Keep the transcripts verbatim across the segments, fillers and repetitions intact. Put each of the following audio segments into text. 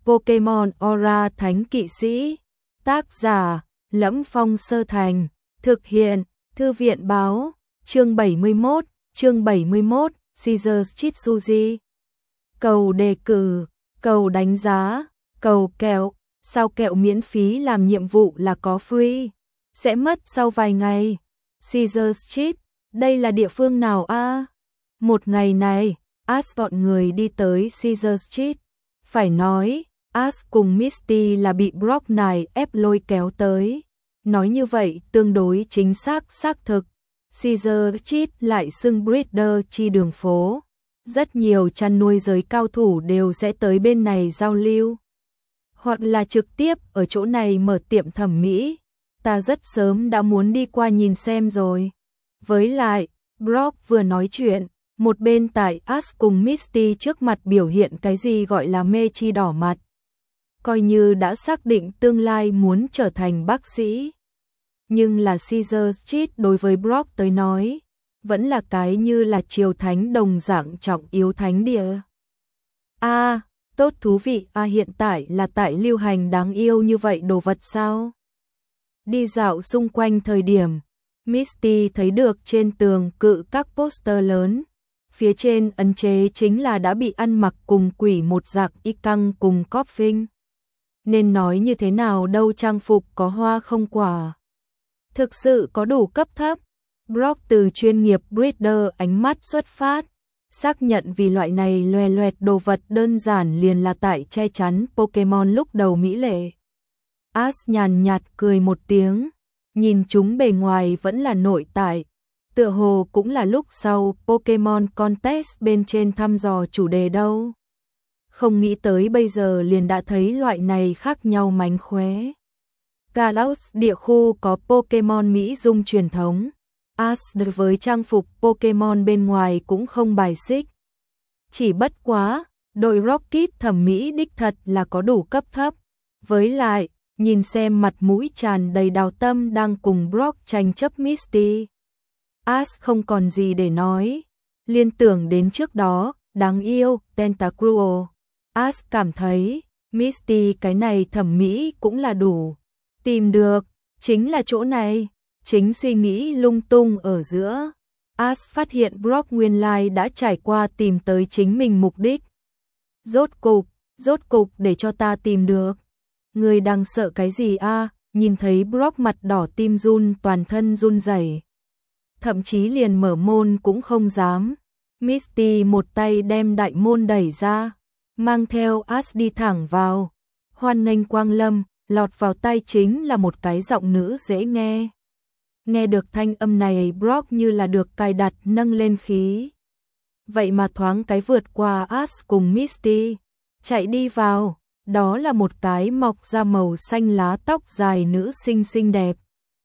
Pokemon Aura Thánh Kỵ Sĩ. Tác giả: Lẫm Phong Sơ Thành. Thực hiện: Thư viện báo. Chương bảy mươi mốt, chương bảy mươi mốt, Caesar Chitsuji. Cầu đề cử, cầu đánh giá, cầu kẹo. Sao kẹo miễn phí làm nhiệm vụ là có free? Sẽ mất sau vài ngày. Caesar Chit, đây là địa phương nào a? À? Một ngày này, Ash bọn người đi tới Caesar Chit. Phải nói, Ash cùng Misty là bị Brock này ép lôi kéo tới. Nói như vậy tương đối chính xác xác thực. Caesar Chit lại xưng breeder chi đường phố. Rất nhiều chăn nuôi giới cao thủ đều sẽ tới bên này giao lưu. Hoặc là trực tiếp ở chỗ này mở tiệm thẩm mỹ. Ta rất sớm đã muốn đi qua nhìn xem rồi. Với lại, Brock vừa nói chuyện, một bên tại Ash cùng Misty trước mặt biểu hiện cái gì gọi là mê chi đỏ mặt. Coi như đã xác định tương lai muốn trở thành bác sĩ. Nhưng là Caesar Chit đối với Brock tới nói, vẫn là cái như là triều thánh đồng dạng trọng yếu thánh địa. A, à, tốt thú vị, a à, hiện tại là tại lưu hành đáng yêu như vậy đồ vật sao? Đi dạo xung quanh thời điểm, Misty thấy được trên tường cự các poster lớn. Phía trên ấn chế chính là đã bị ăn mặc cùng quỷ một dạng y căng cùng Coffin. Nên nói như thế nào đâu, trang phục có hoa không quả. Thực sự có đủ cấp thấp. Brock từ chuyên nghiệp breeder ánh mắt xuất phát, xác nhận vì loại này loè loẹt đồ vật đơn giản liền là tại che chắn Pokemon lúc đầu mỹ lệ. Ash nhàn nhạt cười một tiếng, nhìn chúng bề ngoài vẫn là nội tại, tựa hồ cũng là lúc sau Pokemon Contest bên trên thăm dò chủ đề đâu. Không nghĩ tới bây giờ liền đã thấy loại này khác nhau mánh khóe. Galos địa khu có Pokemon Mỹ dung truyền thống. Ash đối với trang phục Pokemon bên ngoài cũng không bài xích. Chỉ bất quá, đội Rocket thẩm mỹ đích thật là có đủ cấp thấp. Với lại, nhìn xem mặt mũi tràn đầy đào tâm đang cùng Brock tranh chấp Misty. Ash không còn gì để nói. Liên tưởng đến trước đó, đáng yêu, Tentacruel. Ash cảm thấy, Misty cái này thẩm mỹ cũng là đủ. Tìm được, chính là chỗ này. Chính suy nghĩ lung tung ở giữa, Ash phát hiện Brock nguyên lai đã trải qua tìm tới chính mình mục đích. Rốt cục, rốt cục để cho ta tìm được. Người đang sợ cái gì a? À? Nhìn thấy Brock mặt đỏ tim run, toàn thân run rẩy. Thậm chí liền mở môn cũng không dám. Misty một tay đem đại môn đẩy ra, mang theo Ash đi thẳng vào. Hoan nghênh quang lâm, lọt vào tai chính là một cái giọng nữ dễ nghe. Nghe được thanh âm này, Brock như là được cài đặt nâng lên khí. Vậy mà thoáng cái vượt qua Ash cùng Misty, chạy đi vào, đó là một cái mọc ra màu xanh lá tóc dài nữ sinh xinh đẹp.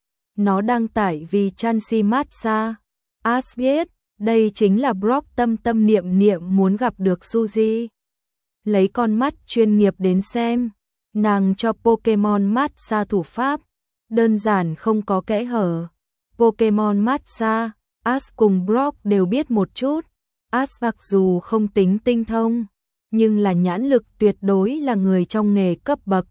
Nó đang tải vì Chansey Matsha. Ash biết, đây chính là Brock tâm tâm niệm niệm muốn gặp được Suzy. Lấy con mắt chuyên nghiệp đến xem, nàng cho Pokemon Matsha thủ pháp. Đơn giản không có kẽ hở. Pokemon Matsha, Ash cùng Brock đều biết một chút. Ash mặc dù không tính tinh thông, nhưng là nhãn lực tuyệt đối là người trong nghề cấp bậc.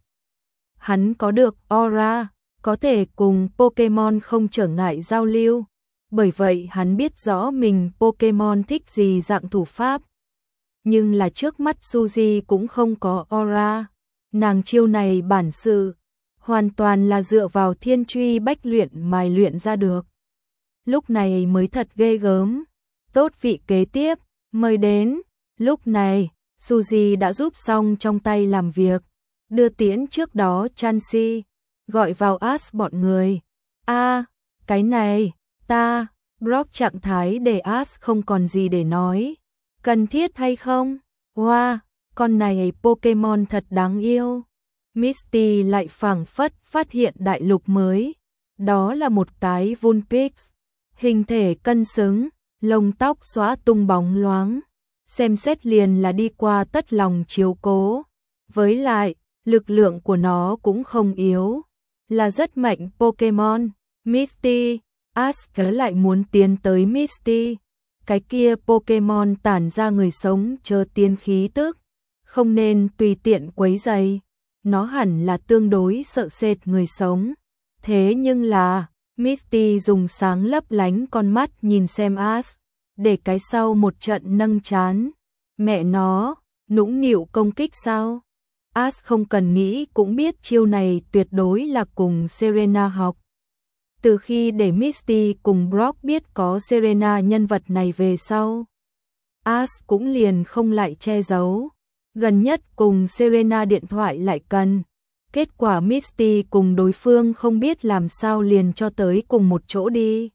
Hắn có được aura, có thể cùng Pokemon không trở ngại giao lưu. Bởi vậy hắn biết rõ mình Pokemon thích gì dạng thủ pháp. Nhưng là trước mắt Suzy cũng không có aura. Nàng chiêu này bản sự hoàn toàn là dựa vào thiên truy bách luyện mài luyện ra được. Lúc này mới thật ghê gớm. Tốt, vị kế tiếp, mời đến. Lúc này, Suzy đã giúp xong trong tay làm việc. Đưa tiễn trước đó Chansey, gọi vào Ash bọn người. A, à, cái này, ta, Brock trạng thái để Ash không còn gì để nói. Cần thiết hay không? Wow, con này Pokemon thật đáng yêu. Misty lại phảng phất phát hiện đại lục mới. Đó là một cái Vulpix. Hình thể cân xứng, lông tóc xóa tung bóng loáng. Xem xét liền là đi qua tất lòng chiếu cố. Với lại, lực lượng của nó cũng không yếu. Là rất mạnh Pokemon. Misty, Ash lại muốn tiến tới Misty. Cái kia Pokemon tản ra người sống chờ tiên khí tức. không nên tùy tiện quấy rầy. Nó hẳn là tương đối sợ sệt người sống. Thế nhưng là, Misty dùng sáng lấp lánh con mắt nhìn xem Ash, để cái sau một trận nâng trán. Mẹ nó, nũng nịu công kích sao? Ash không cần nghĩ cũng biết chiêu này tuyệt đối là cùng Serena học. Từ khi để Misty cùng Brock biết có Serena nhân vật này về sau, Ash cũng liền không lại che giấu. Gần nhất cùng Serena điện thoại lại cần. Kết quả Misty cùng đối phương không biết làm sao liền cho tới cùng một chỗ đi.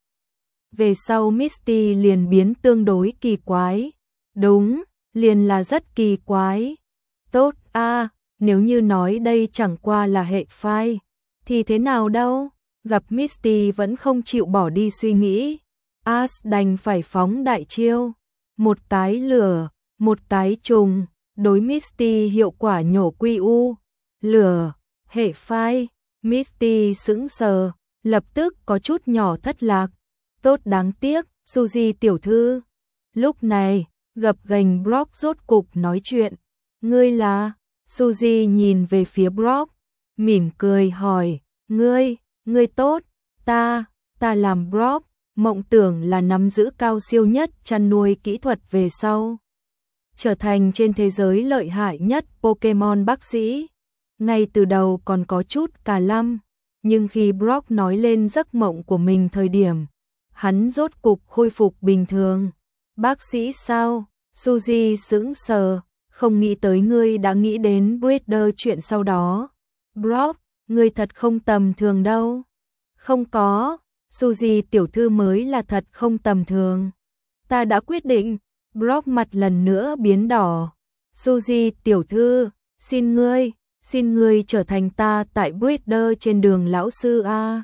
Về sau Misty liền biến tương đối kỳ quái. Đúng, liền là rất kỳ quái. Tốt a, à, nếu như nói đây chẳng qua là hệ phai, thì thế nào đâu? Gặp Misty vẫn không chịu bỏ đi suy nghĩ, Ash đành phải phóng đại chiêu. Một cái lửa, một cái trùng, đối Misty hiệu quả nhổ quy u. Lửa, hệ phai, Misty sững sờ, lập tức có chút nhỏ thất lạc. Tốt đáng tiếc, Suzy tiểu thư. Lúc này, gập ghềnh Brock rốt cục nói chuyện. Ngươi là? Suzy nhìn về phía Brock, mỉm cười hỏi, ngươi, ngươi tốt, ta, ta làm Brock, mộng tưởng là nắm giữ cao siêu nhất chăn nuôi kỹ thuật về sau. Trở thành trên thế giới lợi hại nhất Pokemon bác sĩ. Ngay từ đầu còn có chút cà lăm, nhưng khi Brock nói lên giấc mộng của mình thời điểm, hắn rốt cục khôi phục bình thường. Bác sĩ sao? Suzy sững sờ, không nghĩ tới ngươi đã nghĩ đến Breeder chuyện sau đó. Brock, ngươi thật không tầm thường đâu. Không có, Suzy tiểu thư mới là thật không tầm thường. Ta đã quyết định. Brock mặt lần nữa biến đỏ. Suzy tiểu thư, xin ngươi, xin ngươi trở thành ta tại Breeder trên đường lão sư a.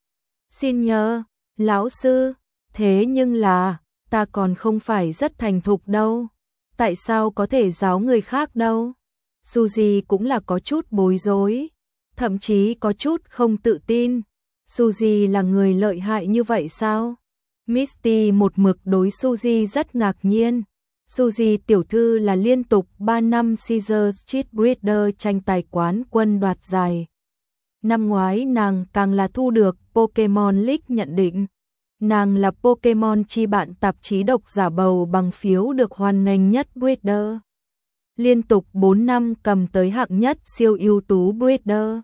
Xin nhờ, lão sư, thế nhưng là, ta còn không phải rất thành thục đâu. Tại sao có thể giáo người khác đâu? Suzy cũng là có chút bối rối, thậm chí có chút không tự tin. Suzy là người lợi hại như vậy sao? Misty một mực đối Suzy rất ngạc nhiên. Suzy tiểu thư là liên tục ba năm Caesar Street Breeder tranh tài quán quân đoạt giải. Năm ngoái nàng càng là thu được Pokemon League nhận định. Nàng là Pokemon chi bạn tạp chí độc giả bầu bằng phiếu được hoan nghênh nhất Breeder. Liên tục bốn năm cầm tới hạng nhất siêu ưu tú Breeder.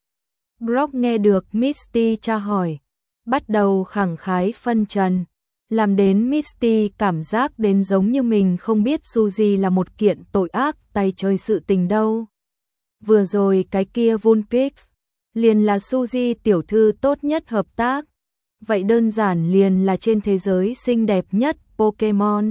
Brock nghe được Misty tra hỏi, bắt đầu khẳng khái phân trần, làm đến Misty cảm giác đến giống như mình không biết Suzy là một kiện tội ác tay chơi sự tình đâu. Vừa rồi cái kia Vulpix, liền là Suzy tiểu thư tốt nhất hợp tác. Vậy đơn giản liền là trên thế giới xinh đẹp nhất Pokemon.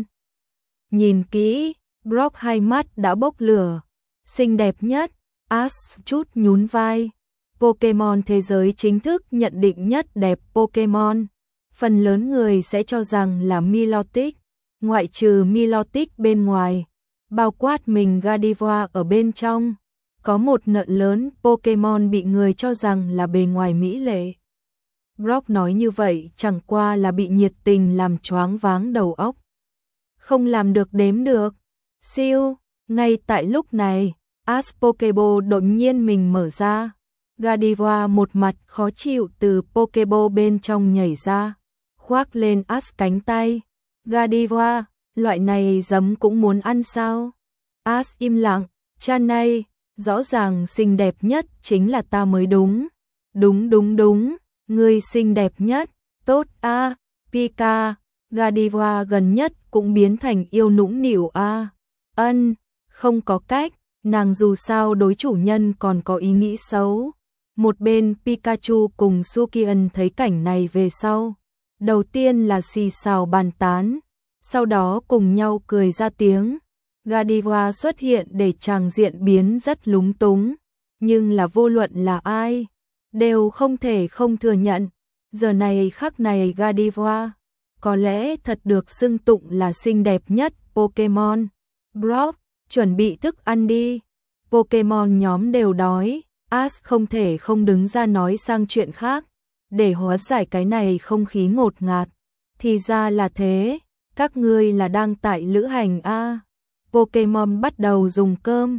Nhìn kỹ, Brock hai mắt đã bốc lửa. Xinh đẹp nhất, Ash chút nhún vai. Pokemon thế giới chính thức nhận định nhất đẹp Pokemon. Phần lớn người sẽ cho rằng là Milotic, ngoại trừ Milotic bên ngoài, bao quát mình Gardevoir ở bên trong. Có một nợ lớn Pokemon bị người cho rằng là bề ngoài mỹ lệ. Brock nói như vậy chẳng qua là bị nhiệt tình làm choáng váng đầu óc. Không làm được đếm được. Siêu, ngay tại lúc này, Ash Pokeball đột nhiên mình mở ra. Gardevoir một mặt khó chịu từ Pokeball bên trong nhảy ra, khoác lên Ash cánh tay. Gardevoir, loại này giấm cũng muốn ăn sao? Ash im lặng, cha này, rõ ràng xinh đẹp nhất chính là ta mới đúng. Đúng đúng đúng, ngươi xinh đẹp nhất, tốt a, à, Pika. Gardevoir gần nhất cũng biến thành yêu nũng nịu a. À. Ân, không có cách, nàng dù sao đối chủ nhân còn có ý nghĩ xấu. Một bên Pikachu cùng Sukian thấy cảnh này về sau, đầu tiên là xì xào bàn tán, sau đó cùng nhau cười ra tiếng. Gardevoir xuất hiện để tràng diện biến rất lúng túng, nhưng là vô luận là ai, đều không thể không thừa nhận. Giờ này khắc này Gardevoir, có lẽ thật được xưng tụng là xinh đẹp nhất Pokemon. Brock, chuẩn bị thức ăn đi. Pokemon nhóm đều đói. Ash không thể không đứng ra nói sang chuyện khác, để hóa giải cái này không khí ngột ngạt. Thì ra là thế, các ngươi là đang tại lữ hành a. À. Pokemon bắt đầu dùng cơm.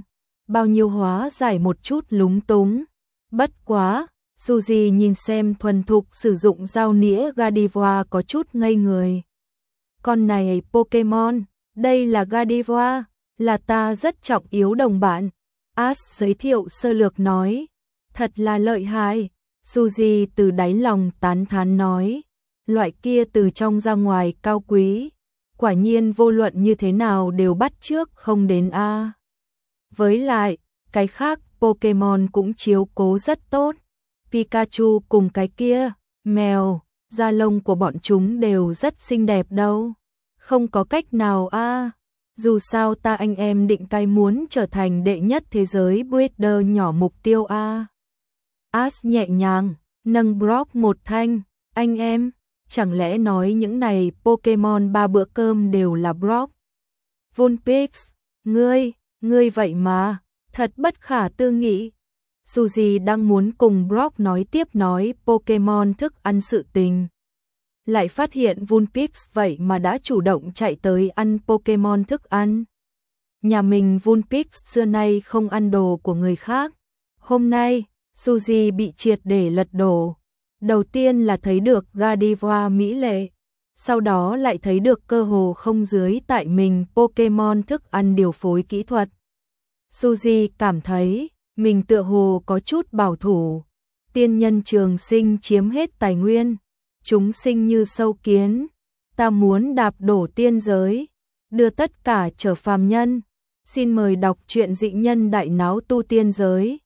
bao nhiêu hóa giải một chút lúng túng. Bất quá, Suzy nhìn xem thuần thục sử dụng dao nĩa Gardevoir có chút ngây người. Con này Pokemon, đây là Gardevoir, là ta rất trọng yếu đồng bạn. Ash giới thiệu sơ lược nói, thật là lợi hại. Suzy từ đáy lòng tán thán nói, loại kia từ trong ra ngoài cao quý, quả nhiên vô luận như thế nào đều bắt chước không đến a. Với lại, cái khác Pokemon cũng chiếu cố rất tốt. Pikachu cùng cái kia, mèo, da lông của bọn chúng đều rất xinh đẹp đâu. Không có cách nào a. Dù sao ta anh em định cai muốn trở thành đệ nhất thế giới breeder nhỏ mục tiêu a. Ash nhẹ nhàng nâng Brock một thanh, anh em, chẳng lẽ nói những này Pokemon ba bữa cơm đều là Brock? Vulpix, ngươi, ngươi vậy mà, thật bất khả tư nghị. Suzy đang muốn cùng Brock nói tiếp nói Pokemon thức ăn sự tình. Lại phát hiện Vulpix vậy mà đã chủ động chạy tới ăn Pokemon thức ăn. Nhà mình Vulpix xưa nay không ăn đồ của người khác. Hôm nay, Suzy bị triệt để lật đổ. Đầu tiên là thấy được Gardevoir mỹ lệ, sau đó lại thấy được cơ hồ không dưới tại mình Pokemon thức ăn điều phối kỹ thuật. Suzy cảm thấy mình tựa hồ có chút bảo thủ. Tiên nhân trường sinh chiếm hết tài nguyên, chúng sinh như sâu kiến, ta muốn đạp đổ tiên giới, đưa tất cả trở phàm nhân. Xin mời đọc truyện Dị Nhân Đại Náo Tu Tiên Giới.